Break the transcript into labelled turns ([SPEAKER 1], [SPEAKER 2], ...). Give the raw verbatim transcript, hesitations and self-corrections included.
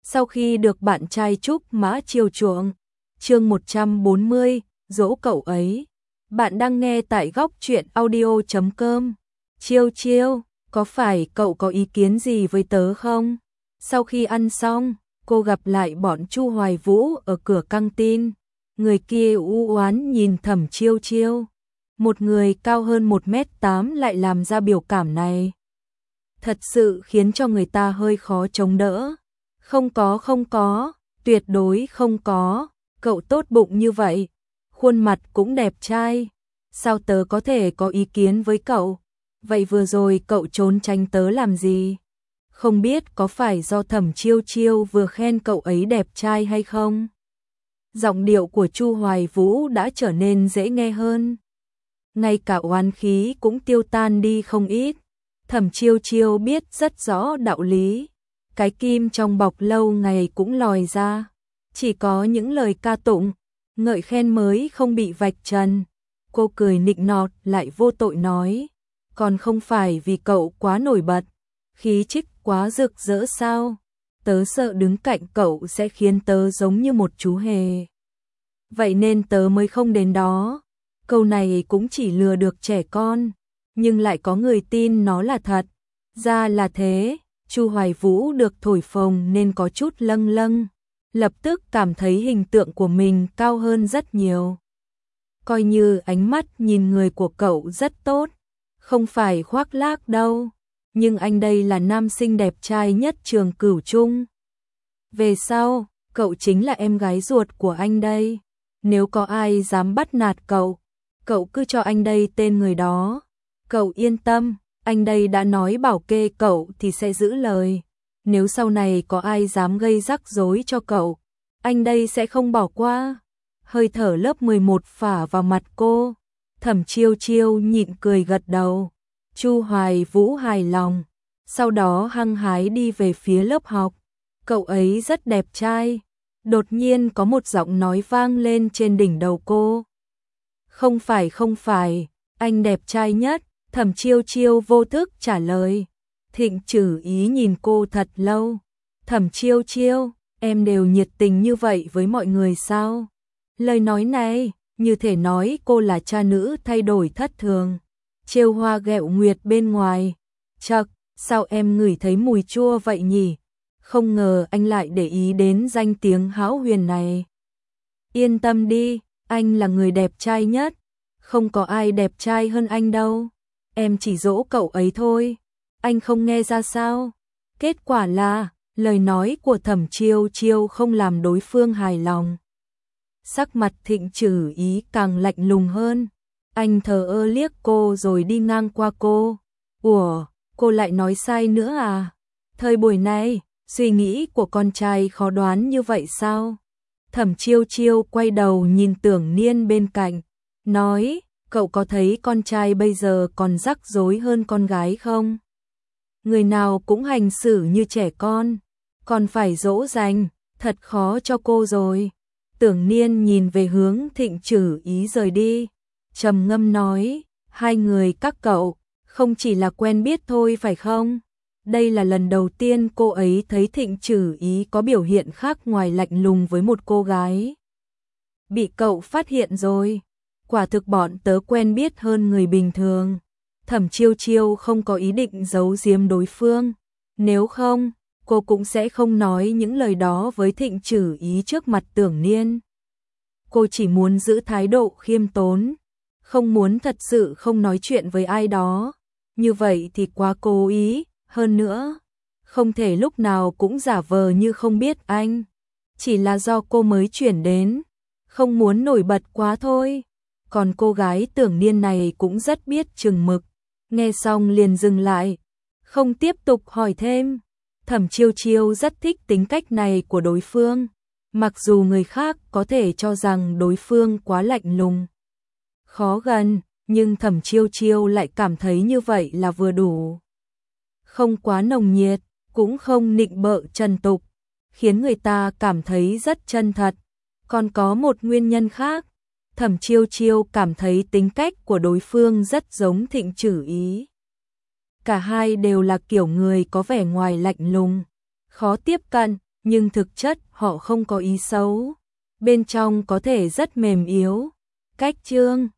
[SPEAKER 1] Sau khi được bạn trai Trúc Mã chiều chuộng. Chương một trăm bốn mươi, dỗ cậu ấy. Bạn đang nghe tại góc truyện audio chấm com. Chiêu chiêu, có phải cậu có ý kiến gì với tớ không? Sau khi ăn xong, cô gặp lại bọn Chu Hoài Vũ ở cửa căng tin. Người kia u oán nhìn Thẩm Chiêu Chiêu. Một người cao hơn một mét tám lại làm ra biểu cảm này. Thật sự khiến cho người ta hơi khó chống đỡ. Không có không có, tuyệt đối không có, cậu tốt bụng như vậy, khuôn mặt cũng đẹp trai, sao tớ có thể có ý kiến với cậu? Vậy vừa rồi cậu trốn tránh tớ làm gì? Không biết có phải do Thẩm Chiêu Chiêu vừa khen cậu ấy đẹp trai hay không? Giọng điệu của Chu Hoài Vũ đã trở nên dễ nghe hơn. Ngay cả oán khí cũng tiêu tan đi không ít. Thẩm Chiêu Chiêu biết rất rõ đạo lý. Cái kim trong bọc lâu ngày cũng lòi ra. Chỉ có những lời ca tụng, ngợi khen mới không bị vạch trần. Cô cười nịnh nọt lại vô tội nói. Còn không phải vì cậu quá nổi bật, khí chất quá rực rỡ sao? Tớ sợ đứng cạnh cậu sẽ khiến tớ giống như một chú hề. Vậy nên tớ mới không đến đó. Câu này cũng chỉ lừa được trẻ con, nhưng lại có người tin nó là thật. Ra là thế. Chu Hoài Vũ được thổi phồng nên có chút lâng lâng, lập tức cảm thấy hình tượng của mình cao hơn rất nhiều. Coi như ánh mắt nhìn người của cậu rất tốt, không phải khoác lác đâu, nhưng anh đây là nam sinh đẹp trai nhất trường Cửu Trung. Về sau, cậu chính là em gái ruột của anh đây, nếu có ai dám bắt nạt cậu, cậu cứ cho anh đây tên người đó. Cậu yên tâm. Anh đây đã nói bảo kê cậu thì sẽ giữ lời. Nếu sau này có ai dám gây rắc rối cho cậu, anh đây sẽ không bỏ qua. Hơi thở lớp mười một phả vào mặt cô. Thẩm Chiêu Chiêu nhịn cười gật đầu. Chu Hoài Vũ hài lòng. Sau đó hăng hái đi về phía lớp học. Cậu ấy rất đẹp trai. Đột nhiên có một giọng nói vang lên trên đỉnh đầu cô. Không phải không phải, anh đẹp trai nhất. Thẩm Chiêu Chiêu vô thức trả lời. Thịnh Trử Ý nhìn cô thật lâu. Thẩm Chiêu Chiêu, em đều nhiệt tình như vậy với mọi người sao? Lời nói này, như thể nói cô là cha nữ thay đổi thất thường. Trêu hoa ghẹo nguyệt bên ngoài. Chậc, sao em ngửi thấy mùi chua vậy nhỉ? Không ngờ anh lại để ý đến danh tiếng hão huyền này. Yên tâm đi, anh là người đẹp trai nhất. Không có ai đẹp trai hơn anh đâu. Em chỉ dỗ cậu ấy thôi, anh không nghe ra sao? Kết quả là, lời nói của Thẩm Chiêu Chiêu không làm đối phương hài lòng. Sắc mặt Thịnh Trử Ý càng lạnh lùng hơn, anh thờ ơ liếc cô rồi đi ngang qua cô. Ủa, cô lại nói sai nữa à? Thời buổi này, suy nghĩ của con trai khó đoán như vậy sao? Thẩm Chiêu Chiêu quay đầu nhìn Tưởng Niên bên cạnh, nói. Cậu có thấy con trai bây giờ còn rắc rối hơn con gái không? Người nào cũng hành xử như trẻ con, còn phải dỗ dành, thật khó cho cô rồi. Tưởng Niên nhìn về hướng Thịnh Trử Ý rời đi, trầm ngâm nói, hai người các cậu, không chỉ là quen biết thôi phải không? Đây là lần đầu tiên cô ấy thấy Thịnh Trử Ý có biểu hiện khác ngoài lạnh lùng với một cô gái. Bị cậu phát hiện rồi. Quả thực bọn tớ quen biết hơn người bình thường. Thẩm Chiêu Chiêu không có ý định giấu giếm đối phương. Nếu không, cô cũng sẽ không nói những lời đó với Thịnh Trử Ý trước mặt Tưởng Niên. Cô chỉ muốn giữ thái độ khiêm tốn, không muốn thật sự không nói chuyện với ai đó. Như vậy thì quá cố ý, hơn nữa, không thể lúc nào cũng giả vờ như không biết anh. Chỉ là do cô mới chuyển đến, không muốn nổi bật quá thôi. Còn cô gái Tưởng Niên này cũng rất biết chừng mực, nghe xong liền dừng lại, không tiếp tục hỏi thêm. Thẩm Chiêu Chiêu rất thích tính cách này của đối phương, mặc dù người khác có thể cho rằng đối phương quá lạnh lùng, khó gần, nhưng Thẩm Chiêu Chiêu lại cảm thấy như vậy là vừa đủ. Không quá nồng nhiệt, cũng không nịnh bợ trần tục, khiến người ta cảm thấy rất chân thật. Còn có một nguyên nhân khác. Thẩm Chiêu Chiêu cảm thấy tính cách của đối phương rất giống Thịnh Trử Ý. Cả hai đều là kiểu người có vẻ ngoài lạnh lùng, khó tiếp cận, nhưng thực chất họ không có ý xấu. Bên trong có thể rất mềm yếu. Cách chương